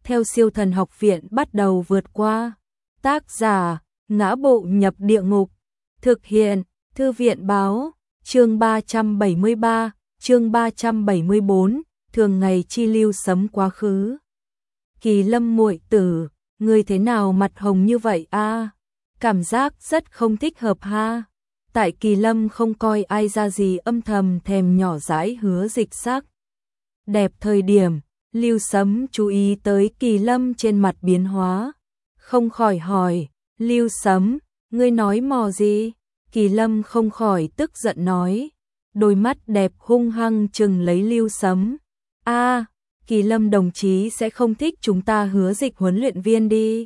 theo Siêu Thần Học Viện bắt đầu vượt qua. Tác giả: Ngã Bộ Nhập Địa Ngục. Thực hiện: Thư viện báo. Chương 373, chương 374, thường ngày chi lưu sấm quá khứ. Kỳ Lâm muội tử, ngươi thế nào mặt hồng như vậy a? Cảm giác rất không thích hợp ha. Tại Kỳ Lâm không coi ai ra gì âm thầm thèm nhỏ dãi Hứa Dịch sắc đẹp thời điểm, Lưu Sấm chú ý tới Kỳ Lâm trên mặt biến hóa, không khỏi hỏi: Lưu Sấm, ngươi nói mò gì? Kỳ Lâm không khỏi tức giận nói, đôi mắt đẹp hung hăng trừng lấy Lưu Sấm. A, Kỳ Lâm đồng chí sẽ không thích chúng ta Hứa Dịch huấn luyện viên đi.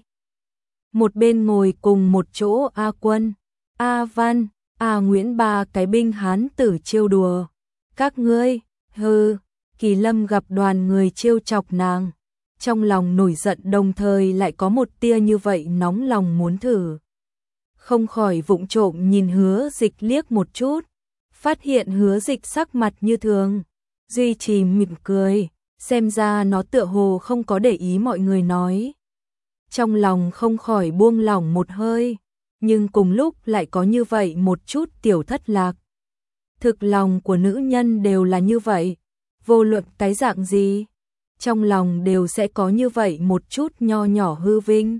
Một bên ngồi cùng một chỗ A Quân, A Văn, A Nguyễn ba cái binh hán tử trêu đùa. Các ngươi, hừ. Kỳ Lâm gặp đoàn người trêu chọc nàng, trong lòng nổi giận đồng thời lại có một tia như vậy nóng lòng muốn thử. Không khỏi vụng trộm nhìn Hứa Dịch liếc một chút, phát hiện Hứa Dịch sắc mặt như thường, duy trì mỉm cười, xem ra nó tựa hồ không có để ý mọi người nói. Trong lòng không khỏi buông lỏng một hơi, nhưng cùng lúc lại có như vậy một chút tiểu thất lạc. Thực lòng của nữ nhân đều là như vậy, vô luận cái dạng gì, trong lòng đều sẽ có như vậy một chút nho nhỏ hư vinh.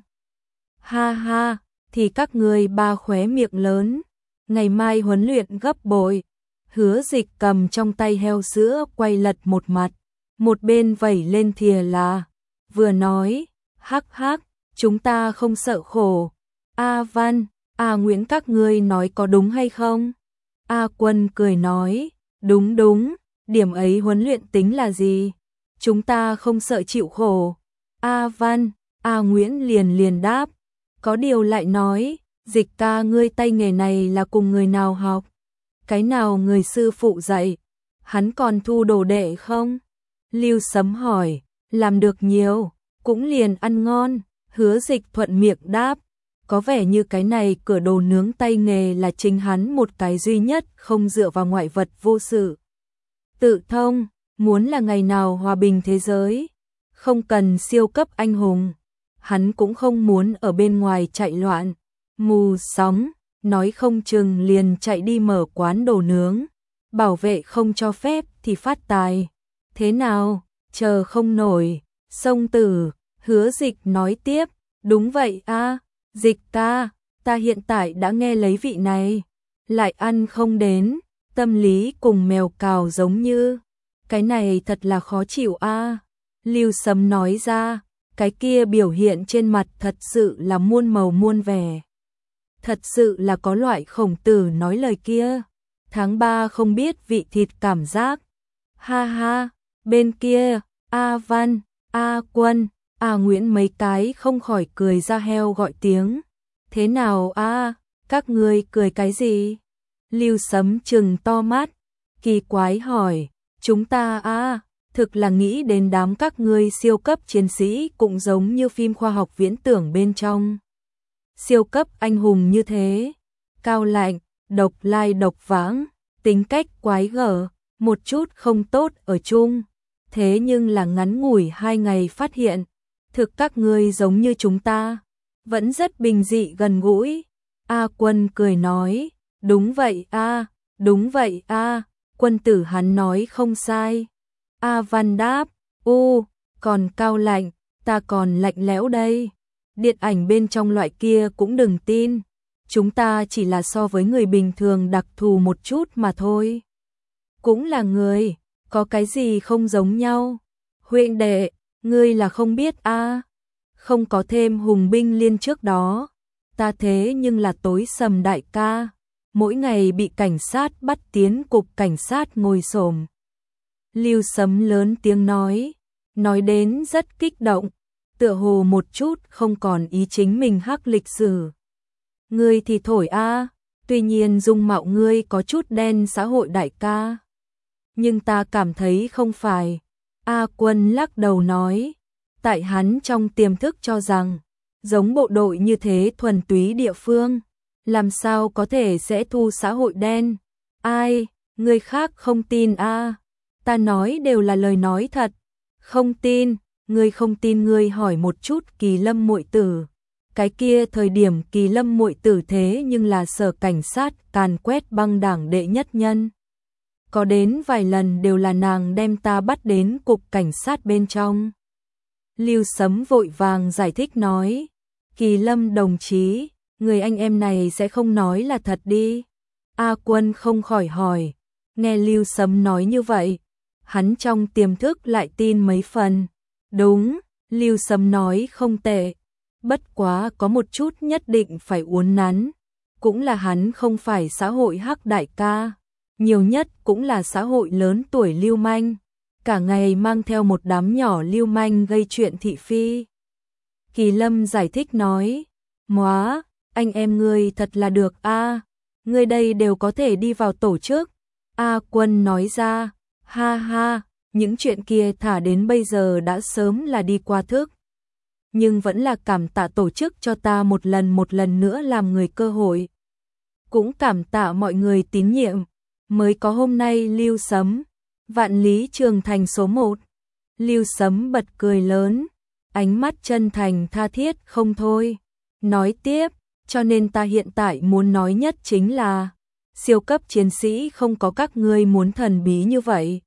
Ha ha, thì các ngươi ba khóe miệng lớn, ngày mai huấn luyện gấp bội. Hứa Dịch cầm trong tay heo sữa quay lật một mặt, một bên vẩy lên thìa là, vừa nói, hắc hắc, chúng ta không sợ khổ. A Văn, A Nguyễn các ngươi nói có đúng hay không? A Quân cười nói, đúng đúng, điểm ấy huấn luyện tính là gì? Chúng ta không sợ chịu khổ. A Văn, A Nguyễn liền đáp, có điều lại nói, Dịch ca ngươi tay nghề này là cùng người nào học? Cái nào người sư phụ dạy? Hắn còn thu đồ đệ không? Lưu Sấm hỏi, làm được nhiều, cũng liền ăn ngon. Hứa Dịch thuận miệng đáp, có vẻ như cái này cửa đồ nướng tay nghề là chính hắn một cái duy nhất không dựa vào ngoại vật vô sự. Tự thông, muốn là ngày nào hòa bình thế giới, không cần siêu cấp anh hùng, hắn cũng không muốn ở bên ngoài chạy loạn, mù sóng, nói không chừng liền chạy đi mở quán đồ nướng, bảo vệ không cho phép thì phát tài. Thế nào, chờ không nổi, Sông Tử. Hứa Dịch nói tiếp, đúng vậy a, Dịch ca, ta hiện tại đã nghe lấy vị này, lại ăn không đến, tâm lý cùng mèo cào giống như, cái này thật là khó chịu a. Lưu Sấm nói ra, cái kia biểu hiện trên mặt thật sự là muôn màu muôn vẻ. Thật sự là có loại Khổng Tử nói lời kia, tháng 3 không biết vị thịt cảm giác. Ha ha, bên kia, A Văn, A Quân, A Nguyễn mấy cái không khỏi cười ra heo gọi tiếng. Thế nào a, các ngươi cười cái gì? Lưu Sấm trừng to mắt, kỳ quái hỏi, chúng ta a, thực là nghĩ đến đám các ngươi siêu cấp chiến sĩ cũng giống như phim khoa học viễn tưởng bên trong. Siêu cấp anh hùng như thế, cao lạnh, độc lai độc vãng, tính cách quái gở, một chút không tốt ở chung. Thế nhưng là ngắn ngủi 2 ngày phát hiện, thực các ngươi giống như chúng ta, vẫn rất bình dị gần gũi. A Quân cười nói, đúng vậy a, đúng vậy a, Quân tử hắn nói không sai. A Văn đáp, còn cao lạnh, ta còn lạnh lẽo đây. Điện ảnh bên trong loại kia cũng đừng tin, chúng ta chỉ là so với người bình thường đặc thù một chút mà thôi. Cũng là người, có cái gì không giống nhau? Huynh đệ, ngươi là không biết a, không có thêm Hùng Binh Liên trước đó, ta thế nhưng là tối sầm đại ca, mỗi ngày bị cảnh sát bắt tiến cục cảnh sát ngồi xổm. Lưu Sấm lớn tiếng nói đến rất kích động, tựa hồ một chút không còn ý chính mình hắc lịch sử. Ngươi thì thổi a, tuy nhiên dung mạo ngươi có chút đen xã hội đại ca, nhưng ta cảm thấy không phải. A Quân lắc đầu nói, tại hắn trong tiềm thức cho rằng, giống bộ đội như thế thuần túy địa phương, làm sao có thể sẽ thu xã hội đen. Ai, người khác không tin a, ta nói đều là lời nói thật. Không tin, ngươi không tin ngươi hỏi một chút Kỳ Lâm muội tử. Cái kia thời điểm Kỳ Lâm muội tử thế nhưng là sở cảnh sát càn quét băng đảng đệ nhất nhân. Có đến vài lần đều là nàng đem ta bắt đến cục cảnh sát bên trong. Lưu Sấm vội vàng giải thích nói, Kỳ Lâm đồng chí, người anh em này sẽ không nói là thật đi. A Quân không khỏi hỏi, nghe Lưu Sấm nói như vậy, hắn trong tiềm thức lại tin mấy phần. Đúng, Lưu Sấm nói không tệ, bất quá có một chút nhất định phải uốn nắn, cũng là hắn không phải xã hội hắc đại ca, nhiều nhất cũng là xã hội lớn tuổi lưu manh, cả ngày mang theo một đám nhỏ lưu manh gây chuyện thị phi. Kỳ Lâm giải thích nói, móa, anh em ngươi thật là được a, ngươi đây đều có thể đi vào tổ chức. A Quân nói ra, ha ha, những chuyện kia thả đến bây giờ đã sớm là đi qua thức. Nhưng vẫn là cảm tạ tổ chức cho ta một lần nữa làm người cơ hội. Cũng cảm tạ mọi người tín nhiệm, mới có hôm nay. Lưu Sấm, vạn lý trường thành số 1. Lưu Sấm bật cười lớn, ánh mắt chân thành tha thiết không thôi. Nói tiếp, cho nên ta hiện tại muốn nói nhất chính là, siêu cấp chiến sĩ không có các ngươi muốn thần bí như vậy.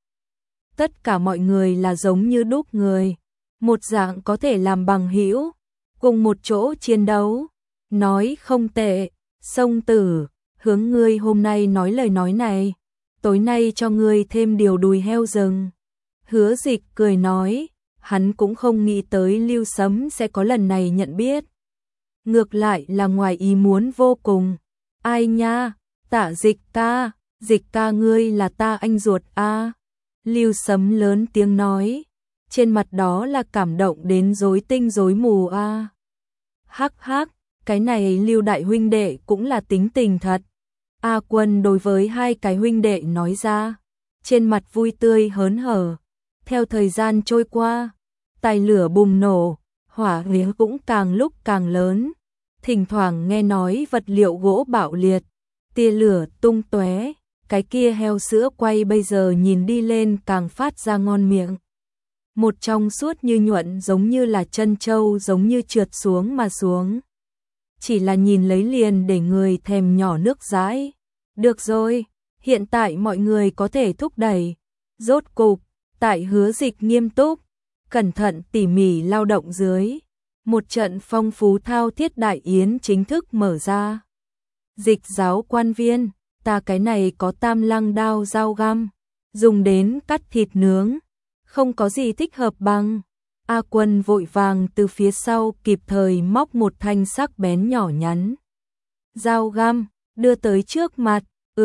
Tất cả mọi người là giống như đúc người, một dạng có thể làm bằng hữu, cùng một chỗ chiến đấu. Nói không tệ, Sông Tử, hướng ngươi hôm nay nói lời nói này, tối nay cho ngươi thêm điều đùi heo rừng. Hứa Dịch cười nói, hắn cũng không nghĩ tới Lưu Sấm sẽ có lần này nhận biết. Ngược lại là ngoài ý muốn vô cùng. Ai nha, Tạ Dịch ca ngươi là ta anh ruột a. Lưu Sấm lớn tiếng nói, trên mặt đó là cảm động đến rối tinh rối mù a. Hắc hắc, cái này Lưu đại huynh đệ cũng là tính tình thật. A Quân đối với hai cái huynh đệ nói ra, trên mặt vui tươi hớn hở. Theo thời gian trôi qua, tài lửa bùng nổ, hỏa liễu cũng càng lúc càng lớn. Thỉnh thoảng nghe nói vật liệu gỗ bạo liệt, tia lửa tung tóe, cái kia heo sữa quay bây giờ nhìn đi lên càng phát ra ngon miệng. Một trong suốt như nhuận giống như là chân trâu giống như trượt xuống mà xuống. Chỉ là nhìn lấy liền để người thèm nhỏ nước dãi. Được rồi, hiện tại mọi người có thể thúc đẩy. Rốt cục, tại Hứa Dịch nghiêm túc, cẩn thận tỉ mỉ lao động dưới. Một trận phong phú thao thiết đại yến chính thức mở ra. Dịch giáo quan viên, ta cái này có tam lăng đao dao găm, dùng đến cắt thịt nướng, không có gì thích hợp bằng. A Quân vội vàng từ phía sau kịp thời móc một thanh sắc bén nhỏ nhắn. Dao găm, đưa tới trước mặt,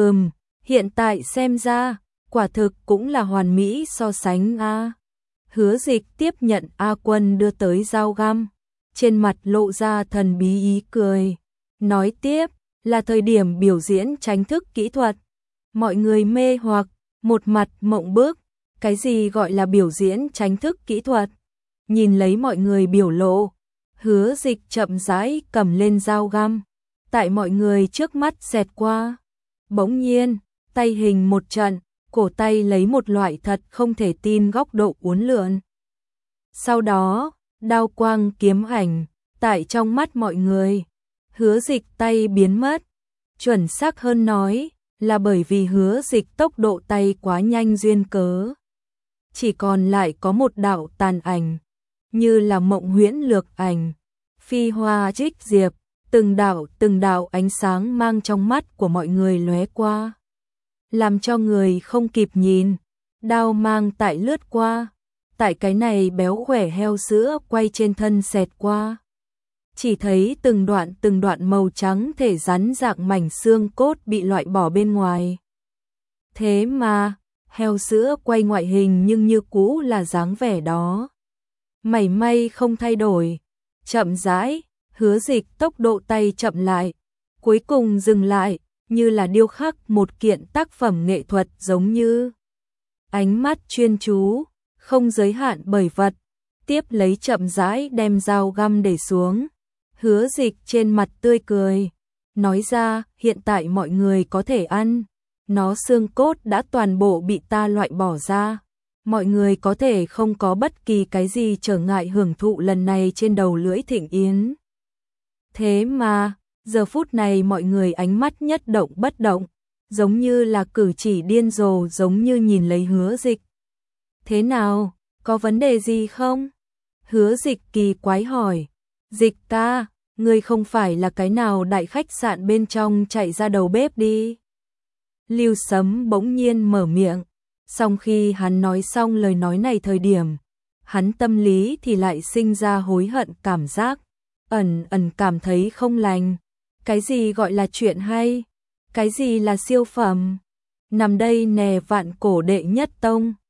hiện tại xem ra, quả thực cũng là hoàn mỹ so sánh a. Hứa Dịch tiếp nhận A Quân đưa tới dao găm, trên mặt lộ ra thần bí ý cười. Nói tiếp, là thời điểm biểu diễn tranh thức kỹ thuật. Mọi người mê hoặc, một mặt mộng bức, cái gì gọi là biểu diễn tranh thức kỹ thuật? Nhìn lấy mọi người biểu lộ, Hứa Dịch chậm rãi cầm lên dao găm, tại mọi người trước mắt xẹt qua. Bỗng nhiên, tay hình một trận, cổ tay lấy một loại thật không thể tin góc độ uốn lượn. Sau đó, đao quang kiếm ảnh, tại trong mắt mọi người, Hứa Dịch tay biến mất. Chuẩn xác hơn nói, là bởi vì Hứa Dịch tốc độ tay quá nhanh duyên cớ. Chỉ còn lại có một đạo tàn ảnh, như là mộng huyễn lược ảnh, phi hoa trích diệp, từng đạo ánh sáng mang trong mắt của mọi người lóe qua, làm cho người không kịp nhìn. Đao mang tại lướt qua, tại cái này béo khỏe heo sữa quay trên thân xẹt qua. Chỉ thấy từng đoạn màu trắng thể rắn dạng mảnh xương cốt bị loại bỏ bên ngoài. Thế mà, heo sữa quay ngoại hình nhưng như cũ là dáng vẻ đó. Mảy may không thay đổi. Chậm rãi, Hứa Dịch tốc độ tay chậm lại, cuối cùng dừng lại, như là điêu khắc một kiện tác phẩm nghệ thuật giống như. Ánh mắt chuyên chú, không giới hạn bởi vật, tiếp lấy chậm rãi đem dao găm để xuống. Hứa Dịch trên mặt tươi cười, nói ra hiện tại mọi người có thể ăn, nó xương cốt đã toàn bộ bị ta loại bỏ ra, mọi người có thể không có bất kỳ cái gì trở ngại hưởng thụ lần này trên đầu lưỡi thịnh yến. Thế mà, giờ phút này mọi người ánh mắt nhất động bất động, giống như là cử chỉ điên rồ, giống như nhìn lấy Hứa Dịch. Thế nào, có vấn đề gì không? Hứa Dịch kỳ quái hỏi. Dịch ca, ngươi không phải là cái nào đại khách sạn bên trong chạy ra đầu bếp đi. Lưu Sấm bỗng nhiên mở miệng, song khi hắn nói xong lời nói này thời điểm, hắn tâm lý thì lại sinh ra hối hận cảm giác, ẩn ẩn cảm thấy không lành. Cái gì gọi là chuyện hay? Cái gì là siêu phẩm? Nằm đây nè, Vạn Cổ đệ nhất tông.